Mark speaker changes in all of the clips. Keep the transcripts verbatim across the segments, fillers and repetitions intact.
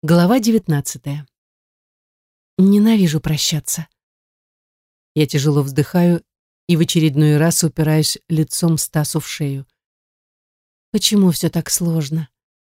Speaker 1: Глава девятнадцатая. Ненавижу прощаться. Я тяжело вздыхаю и в очередной раз упираюсь лицом Стасу в шею. Почему все так сложно?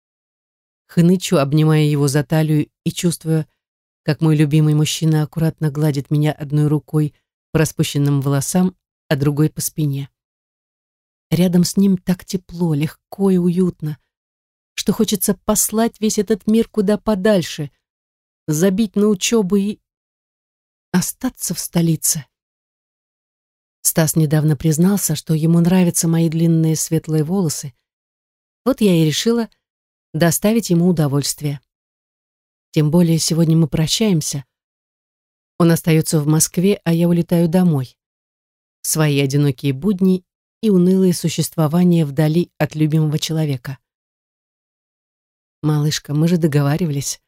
Speaker 1: Хнычу, обнимая его за талию и чувствуя, как мой любимый мужчина аккуратно гладит меня одной рукой по распущенным волосам, а другой по спине. Рядом с ним так тепло, легко и уютно, что хочется послать весь этот мир куда подальше, забить на учебу и остаться в столице. Стас недавно признался, что ему нравятся мои длинные светлые волосы. Вот я и решила доставить ему удовольствие. Тем более сегодня мы прощаемся. Он остается в Москве, а я улетаю домой. В свои одинокие будни и унылые существования вдали от любимого человека. «Малышка, мы же договаривались».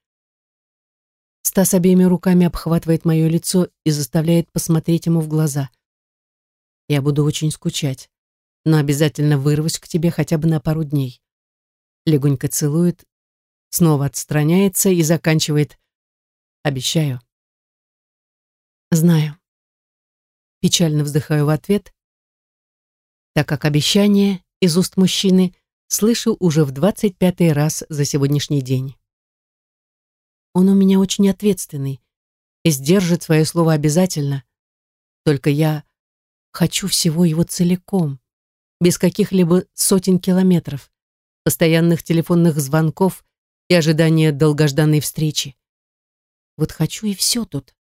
Speaker 1: Стас обеими руками обхватывает мое лицо и заставляет посмотреть ему в глаза. «Я буду очень скучать, но обязательно вырвусь к тебе хотя бы на пару дней». Легонько целует, снова отстраняется и заканчивает: «Обещаю». «Знаю». Печально вздыхаю в ответ, так как обещание из уст мужчины слышу уже в двадцать пятый раз за сегодняшний день. Он у меня очень ответственный и сдержит свое слово обязательно. Только я хочу всего его целиком, без каких-либо сотен километров, постоянных телефонных звонков и ожидания долгожданной встречи. Вот хочу и все тут.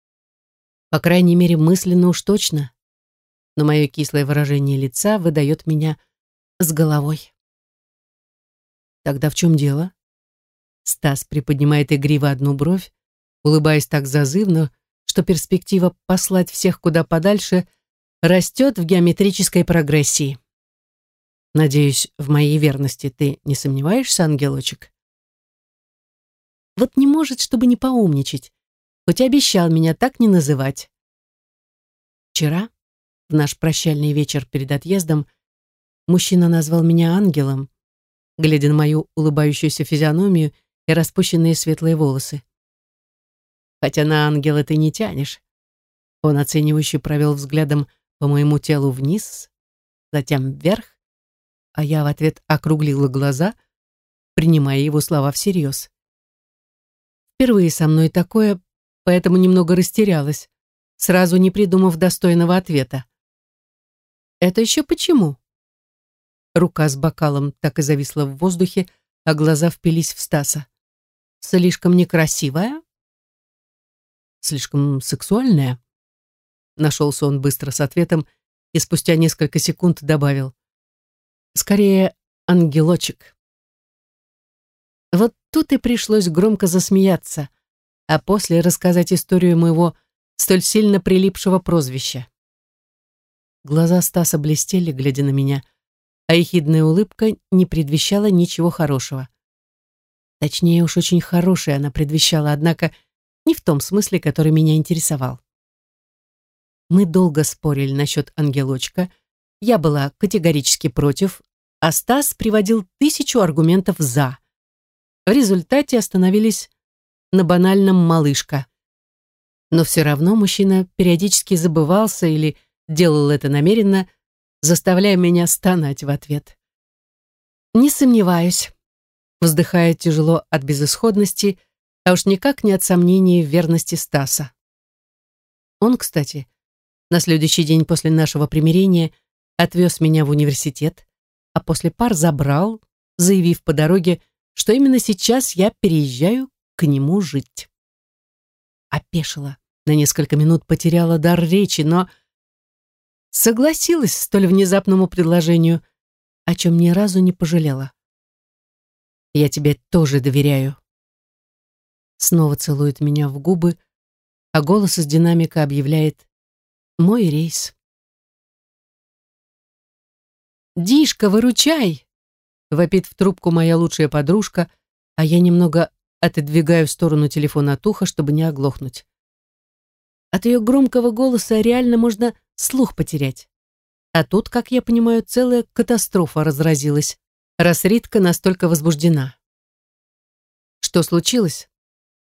Speaker 1: По крайней мере, мысленно уж точно, но мое кислое выражение лица выдает меня с головой. Тогда в чем дело? Стас приподнимает игриво одну бровь, улыбаясь так зазывно, что перспектива послать всех куда подальше растет в геометрической прогрессии. Надеюсь, в моей верности ты не сомневаешься, ангелочек? Вот не может, чтобы не поумничать, хоть обещал меня так не называть. Вчера, в наш прощальный вечер перед отъездом, мужчина назвал меня ангелом, глядя на мою улыбающуюся физиономию и распущенные светлые волосы. Хотя на ангела ты не тянешь. Он оценивающе провел взглядом по моему телу вниз, затем вверх, а я в ответ округлила глаза, принимая его слова всерьез. Впервые со мной такое, поэтому немного растерялась, сразу не придумав достойного ответа. «Это еще почему?» Рука с бокалом так и зависла в воздухе, а глаза впились в Стаса. «Слишком некрасивая?» «Слишком сексуальная?» Нашелся он быстро с ответом и спустя несколько секунд добавил: «Скорее, ангелочек». Вот тут и пришлось громко засмеяться, а после рассказать историю моего столь сильно прилипшего прозвища. Глаза Стаса блестели, глядя на меня, а ехидная улыбка не предвещала ничего хорошего. Точнее уж, очень хорошее она предвещала, однако не в том смысле, который меня интересовал. Мы долго спорили насчет ангелочка, я была категорически против, а Стас приводил тысячу аргументов «за». В результате остановились на банальном «малышка». Но все равно мужчина периодически забывался или делал это намеренно, заставляя меня стонать в ответ. «Не сомневаюсь», вздыхая тяжело от безысходности, а уж никак не от сомнений в верности Стаса. Он, кстати, на следующий день после нашего примирения отвез меня в университет, а после пар забрал, заявив по дороге, что именно сейчас я переезжаю к нему жить. Опешила, на несколько минут потеряла дар речи, но согласилась столь внезапному предложению, о чем ни разу не пожалела. «Я тебе тоже доверяю». Снова целует меня в губы, а голос из динамика объявляет: «Мой рейс». «Дишка, выручай!» — вопит в трубку моя лучшая подружка, а я немного отодвигаю в сторону телефона от уха, чтобы не оглохнуть. От ее громкого голоса реально можно слух потерять. А тут, как я понимаю, целая катастрофа разразилась, раз Ритка настолько возбуждена. «Что случилось?»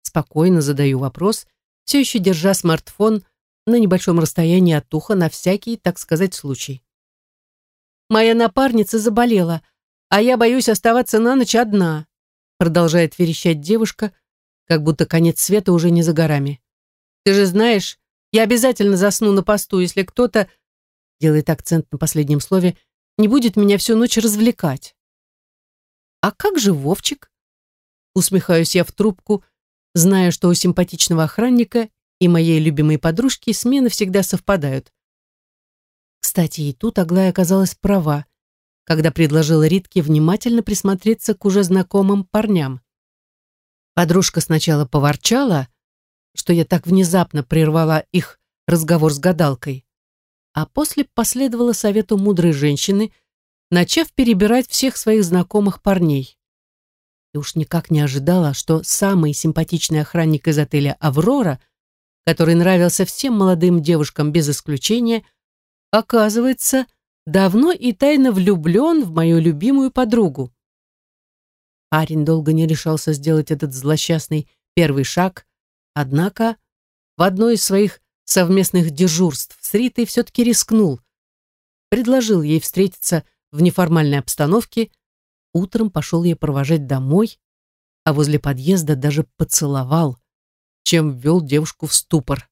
Speaker 1: Спокойно задаю вопрос, все еще держа смартфон на небольшом расстоянии от уха на всякий, так сказать, случай. «Моя напарница заболела, а я боюсь оставаться на ночь одна», продолжает верещать девушка, как будто конец света уже не за горами. «Ты же знаешь, я обязательно засну на посту, если кто-то, делает акцент на последнем слове, не будет меня всю ночь развлекать». «А как же Вовчик?» Усмехаюсь я в трубку, зная, что у симпатичного охранника и моей любимой подружки смены всегда совпадают. Кстати, и тут Аглая оказалась права, когда предложила Ритке внимательно присмотреться к уже знакомым парням. Подружка сначала поворчала, что я так внезапно прервала их разговор с гадалкой, а после последовала совету мудрой женщины, начав перебирать всех своих знакомых парней. И уж никак не ожидала, что самый симпатичный охранник из отеля «Аврора», который нравился всем молодым девушкам без исключения, оказывается, давно и тайно влюблен в мою любимую подругу. Парень долго не решался сделать этот злосчастный первый шаг, однако в одно из своих совместных дежурств с Ритой все-таки рискнул. Предложил ей встретиться в неформальной обстановке, утром пошел ей провожать домой, а возле подъезда даже поцеловал, чем ввел девушку в ступор.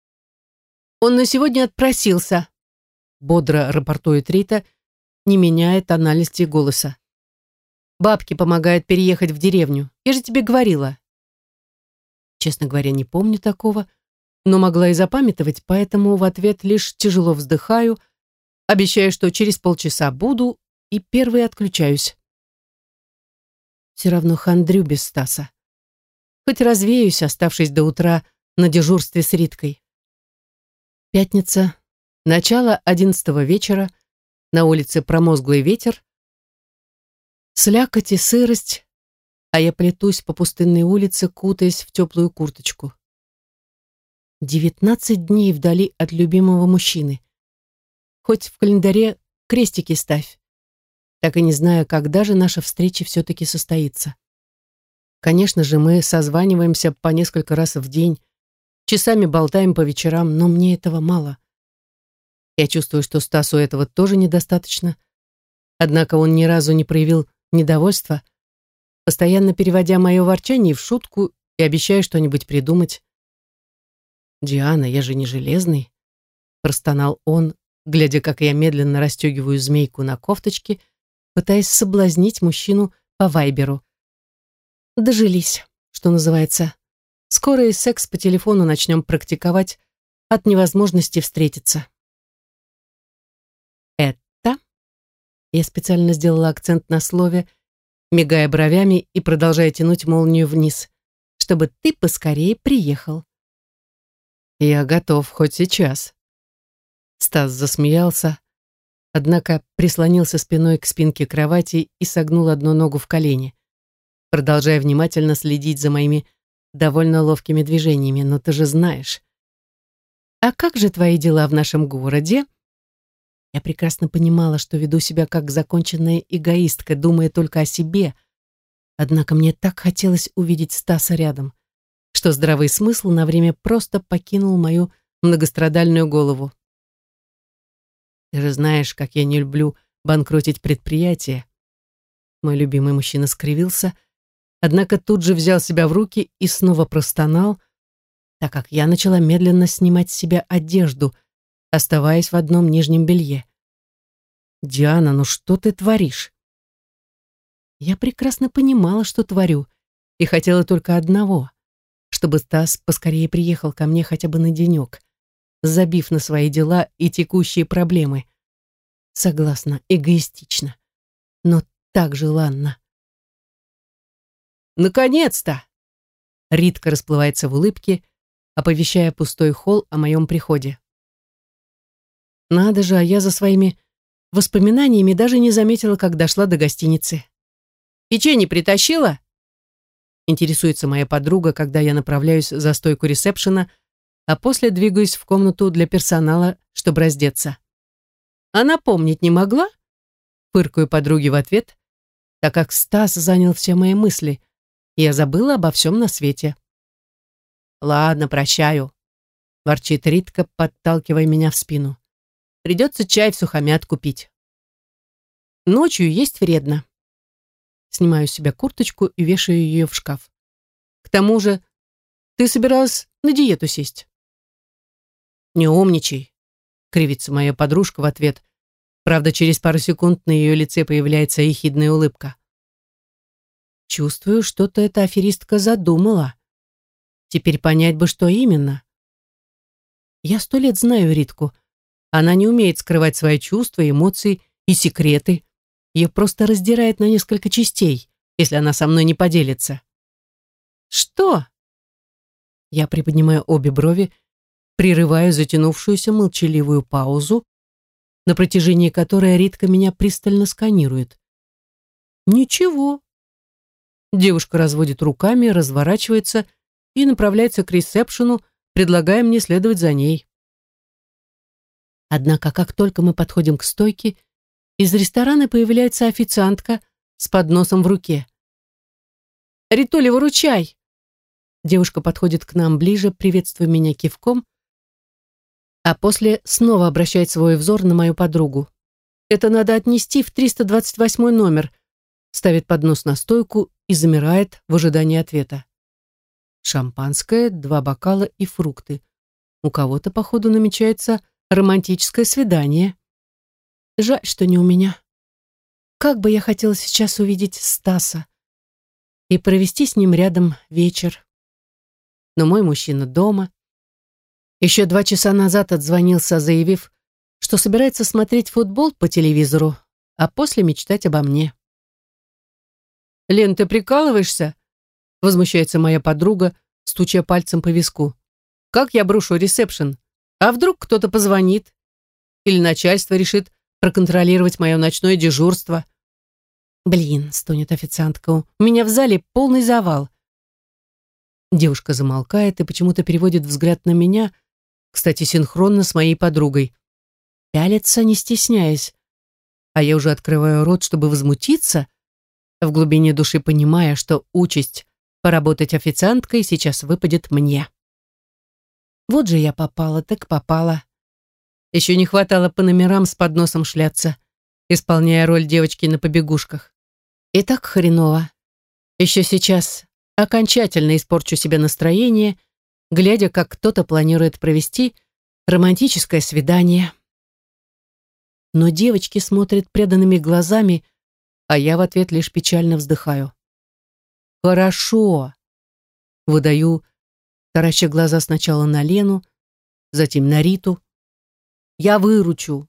Speaker 1: «Он на сегодня отпросился», бодро рапортует Рита, не меняя тональности голоса. «Бабке помогает переехать в деревню. Я же тебе говорила». Честно говоря, не помню такого, но могла и запамятовать, поэтому в ответ лишь тяжело вздыхаю, обещаю, что через полчаса буду, и первой отключаюсь. Все равно хандрю без Стаса. Хоть развеюсь, оставшись до утра на дежурстве с Риткой. Пятница. Начало одиннадцатого вечера, на улице промозглый ветер, слякоть и сырость, а я плетусь по пустынной улице, кутаясь в теплую курточку. Девятнадцать дней вдали от любимого мужчины. Хоть в календаре крестики ставь. Так и не знаю, когда же наша встреча все-таки состоится. Конечно же, мы созваниваемся по несколько раз в день, часами болтаем по вечерам, но мне этого мало. Я чувствую, что Стасу этого тоже недостаточно. Однако он ни разу не проявил недовольства, постоянно переводя мое ворчание в шутку и обещая что-нибудь придумать. «Диана, я же не железный», — простонал он, глядя, как я медленно расстегиваю змейку на кофточке, пытаясь соблазнить мужчину по вайберу. Дожились, что называется. Скоро и секс по телефону начнем практиковать от невозможности встретиться. Это, я специально сделала акцент на слове, мигая бровями и продолжая тянуть молнию вниз, чтобы ты поскорее приехал. Я готов хоть сейчас. Стас засмеялся, однако прислонился спиной к спинке кровати и согнул одну ногу в колени, продолжая внимательно следить за моими довольно ловкими движениями. Но ты же знаешь. А как же твои дела в нашем городе? Я прекрасно понимала, что веду себя как законченная эгоистка, думая только о себе. Однако мне так хотелось увидеть Стаса рядом, что здравый смысл на время просто покинул мою многострадальную голову. Ты же знаешь, как я не люблю банкротить предприятие. Мой любимый мужчина скривился, однако тут же взял себя в руки и снова простонал, так как я начала медленно снимать с себя одежду, оставаясь в одном нижнем белье. «Диана, ну что ты творишь?» Я прекрасно понимала, что творю, и хотела только одного, чтобы Стас поскорее приехал ко мне хотя бы на денек, забив на свои дела и текущие проблемы. Согласна, эгоистично, но так желанно. «Наконец-то!» Ритка расплывается в улыбке, оповещая пустой холл о моем приходе. Надо же, а я за своими воспоминаниями даже не заметила, как дошла до гостиницы. «Печенье притащила?» Интересуется моя подруга, когда я направляюсь за стойку ресепшена, а после двигаюсь в комнату для персонала, чтобы раздеться. «А напомнить не могла?» Фыркаю подруге в ответ, так как Стас занял все мои мысли, и я забыла обо всем на свете. Ладно, прощаю, ворчит Ритка, подталкивая меня в спину. Придется чай в сухомятку пить. Ночью есть вредно. Снимаю с себя курточку и вешаю ее в шкаф. К тому же, ты собиралась на диету сесть. Не умничай, кривится моя подружка в ответ. Правда, через пару секунд на ее лице появляется ехидная улыбка. Чувствую, что-то эта аферистка задумала. Теперь понять бы, что именно. Я сто лет знаю Ритку. Она не умеет скрывать свои чувства, эмоции и секреты. Ее просто раздирает на несколько частей, если она со мной не поделится. Что? Я приподнимаю обе брови, прерываю затянувшуюся молчаливую паузу, на протяжении которой Ритка меня пристально сканирует. Ничего. Девушка разводит руками, разворачивается и направляется к ресепшену, предлагая мне следовать за ней. Однако, как только мы подходим к стойке, из ресторана появляется официантка с подносом в руке. «Ритуля, выручай!» Девушка подходит к нам ближе, приветствуя меня кивком, а после снова обращает свой взор на мою подругу. «Это надо отнести в триста двадцать восьмой номер», ставит поднос на стойку и замирает в ожидании ответа. Шампанское, два бокала и фрукты. У кого-то, походу, намечается романтическое свидание. Жаль, что не у меня. Как бы я хотела сейчас увидеть Стаса и провести с ним рядом вечер. Но мой мужчина дома. Еще два часа назад отзвонился, заявив, что собирается смотреть футбол по телевизору, а после мечтать обо мне. «Лен, ты прикалываешься?» — возмущается моя подруга, стуча пальцем по виску. «Как я брошу ресепшн? А вдруг кто-то позвонит? Или начальство решит проконтролировать мое ночное дежурство?» «Блин», — стонет официантка, — «у меня в зале полный завал». Девушка замолкает и почему-то переводит взгляд на меня, кстати, синхронно с моей подругой. Пялится, не стесняясь. А я уже открываю рот, чтобы возмутиться, в глубине души понимая, что участь поработать официанткой сейчас выпадет мне. Вот же я попала, так попала. Еще не хватало по номерам с подносом шляться, исполняя роль девочки на побегушках. И так хреново. Еще сейчас окончательно испорчу себе настроение, глядя, как кто-то планирует провести романтическое свидание. Но девочки смотрят преданными глазами, а я в ответ лишь печально вздыхаю. «Хорошо», — выдаю, тараща глаза сначала на Лену, затем на Риту. «Я выручу».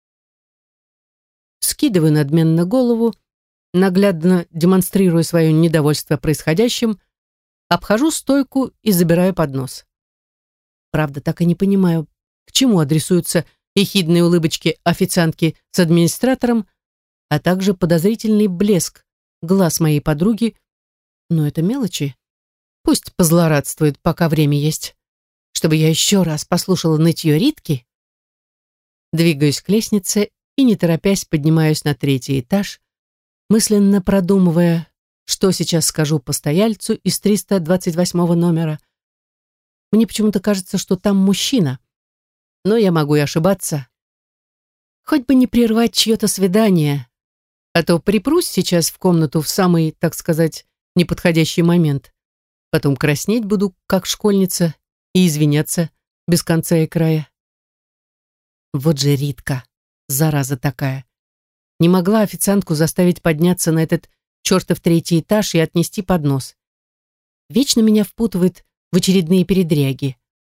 Speaker 1: Скидываю надменно голову, наглядно демонстрируя свое недовольство происходящим, обхожу стойку и забираю поднос. Правда, так и не понимаю, к чему адресуются ехидные улыбочки официантки с администратором, а также подозрительный блеск глаз моей подруги, но это мелочи. Пусть позлорадствует, пока время есть, чтобы я еще раз послушала нытье Ритки. Двигаюсь к лестнице и, не торопясь, поднимаюсь на третий этаж, мысленно продумывая, что сейчас скажу постояльцу из триста двадцать восьмого номера. Мне почему-то кажется, что там мужчина, но я могу и ошибаться. Хоть бы не прервать чье-то свидание, а то припрусь сейчас в комнату в самый, так сказать, неподходящий момент. Потом краснеть буду, как школьница, и извиняться без конца и края. Вот же Ритка, зараза такая. Не могла официантку заставить подняться на этот чертов третий этаж и отнести поднос. Вечно меня впутывает в очередные передряги.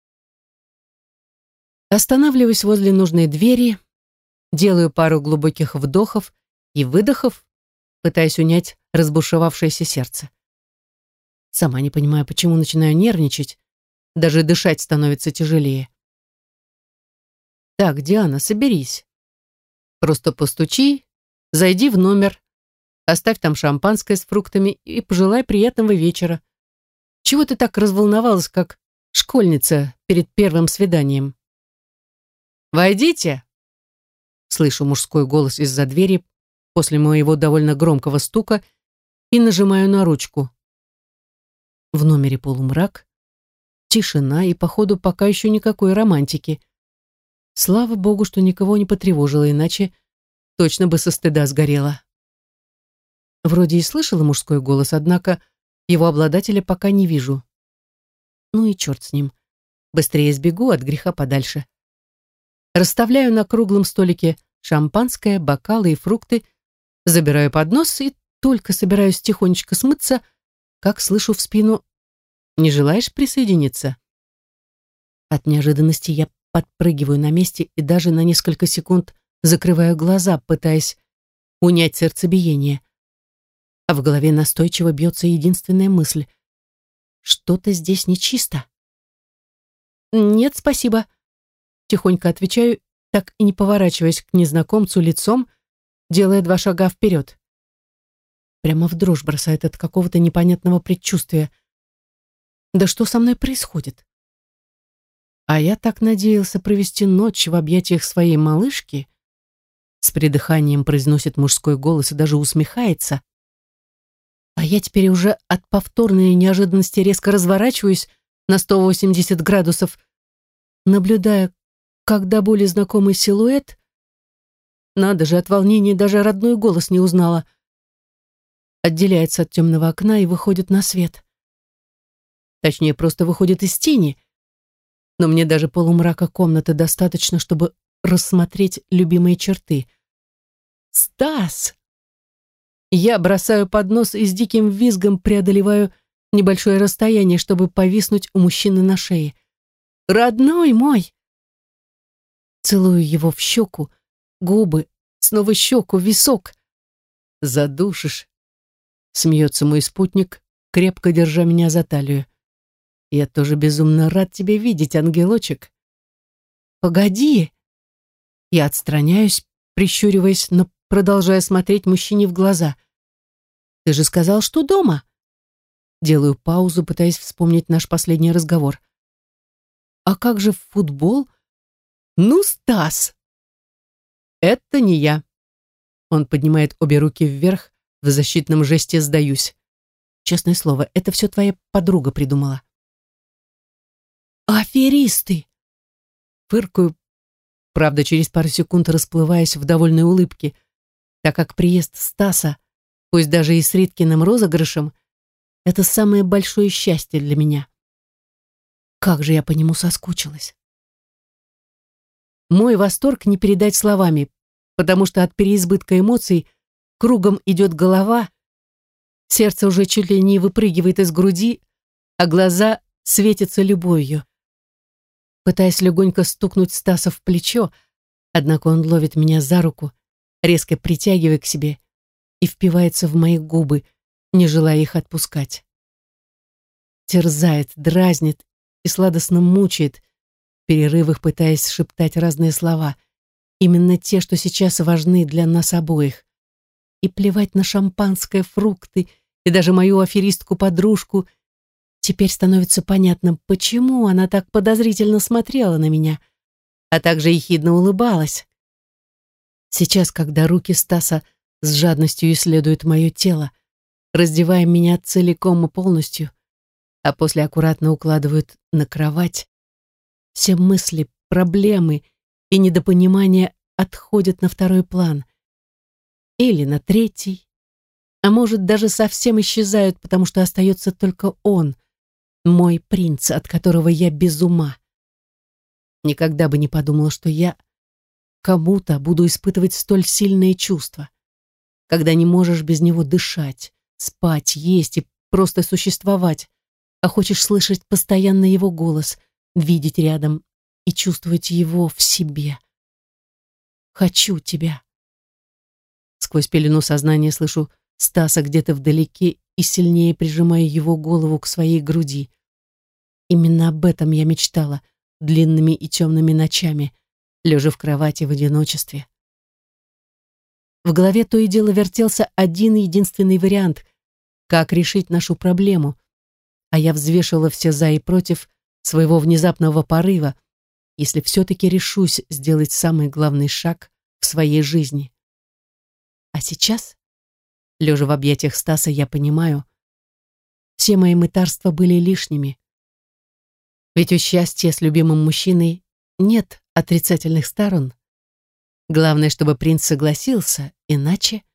Speaker 1: Останавливаюсь возле нужной двери, делаю пару глубоких вдохов и выдохов, пытаясь унять разбушевавшееся сердце. Сама не понимаю, почему начинаю нервничать, даже дышать становится тяжелее. Так, Диана, соберись. Просто постучи, зайди в номер, оставь там шампанское с фруктами и пожелай приятного вечера. Чего ты так разволновалась, как школьница перед первым свиданием? «Войдите!» Слышу мужской голос из-за двери после моего довольно громкого стука и нажимаю на ручку. В номере полумрак. Тишина и, походу, пока еще никакой романтики. Слава богу, что никого не потревожила, иначе точно бы со стыда сгорела. Вроде и слышала мужской голос, однако его обладателя пока не вижу. Ну и черт с ним. Быстрее сбегу от греха подальше. Расставляю на круглом столике шампанское, бокалы и фрукты, забираю поднос и только собираюсь тихонечко смыться, как слышу в спину: «Не желаешь присоединиться?» От неожиданности я подпрыгиваю на месте и даже на несколько секунд закрываю глаза, пытаясь унять сердцебиение. А в голове настойчиво бьется единственная мысль: что-то здесь нечисто. «Нет, спасибо», — тихонько отвечаю, так и не поворачиваясь к незнакомцу лицом, делая два шага вперед. Прямо в дрожь бросает от какого-то непонятного предчувствия. Да что со мной происходит? А я так надеялся провести ночь в объятиях своей малышки. С придыханием произносит мужской голос и даже усмехается. А я теперь уже от повторной неожиданности резко разворачиваюсь на сто восемьдесят градусов, наблюдая, как до боли знакомый силуэт, надо же, от волнения даже родной голос не узнала, отделяется от темного окна и выходит на свет. Точнее, просто выходит из тени, но мне даже полумрака комнаты достаточно, чтобы рассмотреть любимые черты. «Стас!» Я бросаю поднос и с диким визгом преодолеваю небольшое расстояние, чтобы повиснуть у мужчины на шее. «Родной мой!» Целую его в щеку, губы, снова щеку, висок. «Задушишь!» Смеется мой спутник, крепко держа меня за талию. «Я тоже безумно рад тебя видеть, ангелочек». «Погоди!» Я отстраняюсь, прищуриваясь, но продолжая смотреть мужчине в глаза. «Ты же сказал, что дома?» Делаю паузу, пытаясь вспомнить наш последний разговор. «А как же футбол?» «Ну, Стас!» «Это не я». Он поднимает обе руки вверх, в защитном жесте сдаюсь. «Честное слово, это все твоя подруга придумала». «Аферисты!» Фыркаю, правда, через пару секунд расплываясь в довольной улыбке, так как приезд Стаса, пусть даже и с Риткиным розыгрышем, это самое большое счастье для меня. Как же я по нему соскучилась. Мой восторг не передать словами, потому что от переизбытка эмоций кругом идет голова, сердце уже чуть ли не выпрыгивает из груди, а глаза светятся любовью. Пытаясь легонько стукнуть Стаса в плечо, однако он ловит меня за руку, резко притягивая к себе, и впивается в мои губы, не желая их отпускать. Терзает, дразнит и сладостно мучает, в перерывах пытаясь шептать разные слова, именно те, что сейчас важны для нас обоих. И плевать на шампанское, фрукты и даже мою аферистку-подружку. Теперь становится понятным, почему она так подозрительно смотрела на меня, а также ехидно улыбалась. Сейчас, когда руки Стаса с жадностью исследуют мое тело, раздевая меня целиком и полностью, а после аккуратно укладывают на кровать, все мысли, проблемы и недопонимания отходят на второй план. Или на третий, а может даже совсем исчезают, потому что остается только он, мой принц, от которого я без ума. Никогда бы не подумала, что я кому-то буду испытывать столь сильные чувства, когда не можешь без него дышать, спать, есть и просто существовать, а хочешь слышать постоянно его голос, видеть рядом и чувствовать его в себе. Хочу тебя. Сквозь пелену сознания слышу Стаса где-то вдалеке и сильнее прижимаю его голову к своей груди. Именно об этом я мечтала длинными и темными ночами, лежа в кровати в одиночестве. В голове то и дело вертелся один единственный вариант, как решить нашу проблему, а я взвешивала все за и против своего внезапного порыва, если все-таки решусь сделать самый главный шаг в своей жизни. А сейчас, лежа в объятиях Стаса, я понимаю, все мои мытарства были лишними. Ведь у счастья с любимым мужчиной нет отрицательных сторон. Главное, чтобы принц согласился, иначе...